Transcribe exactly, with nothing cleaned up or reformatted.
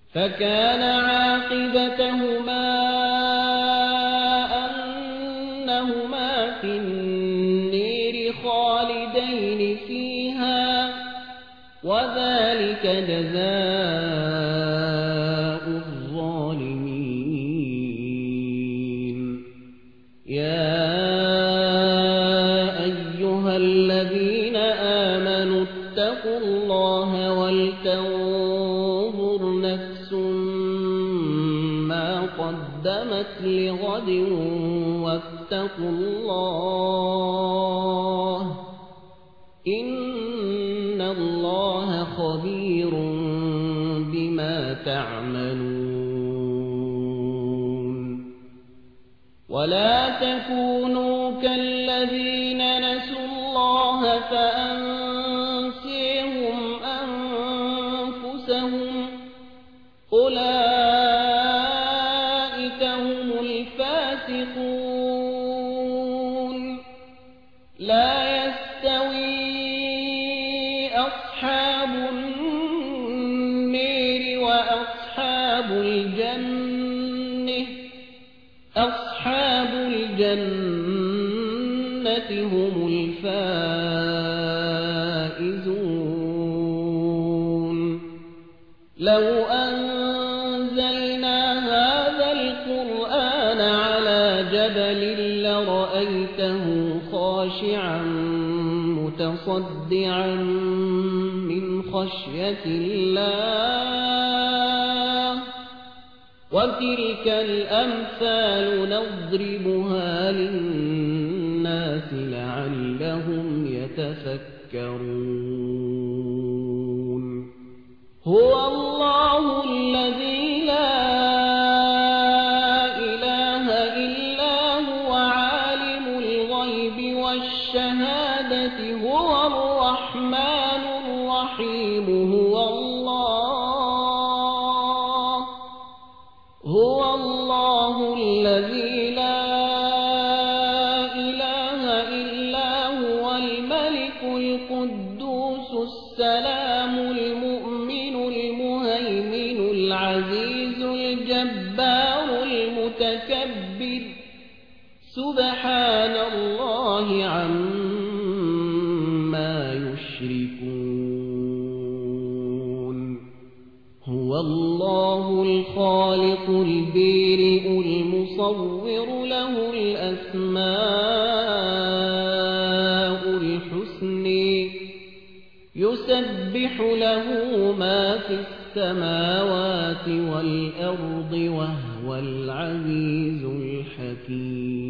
فكان عاقبتهما أنهما في النير خالدين فيها وذلك جزاء الظالمين. يا أيها الذين آمنوا اتقوا الله ولتنظر نفس ما قدمت لغد واتقوا الله إن الله خبير بما تعملون. ولا تكونوا كالذين نسوا الله فأنسيهم أنفسهم أولئك هم الفاسقون. لا يستوي أصحاب النير وأصحاب الجنة أصحاب الجنة هم الفائزون. لو أنزلنا هذا القرآن على جبل لرأيته خاشعا متصدعا من خشية الله وتلك الأمثال نضربها للناس لعلهم يتفكرون. هو الله الذي لا إله إلا هو عالم الغيب والشهادة هو الرحمن الرحيم. هو الله هو الله الذي لا إله إلا هو الملك القدوس السلام المؤمن المهيمن العزيز الجبار المتكبر سبحان الله عما يشركون. هو الله الخالق البارئ المصور له الأسماء الحسنى يسبح له ما في السماوات والأرض وهو العزيز الحكيم.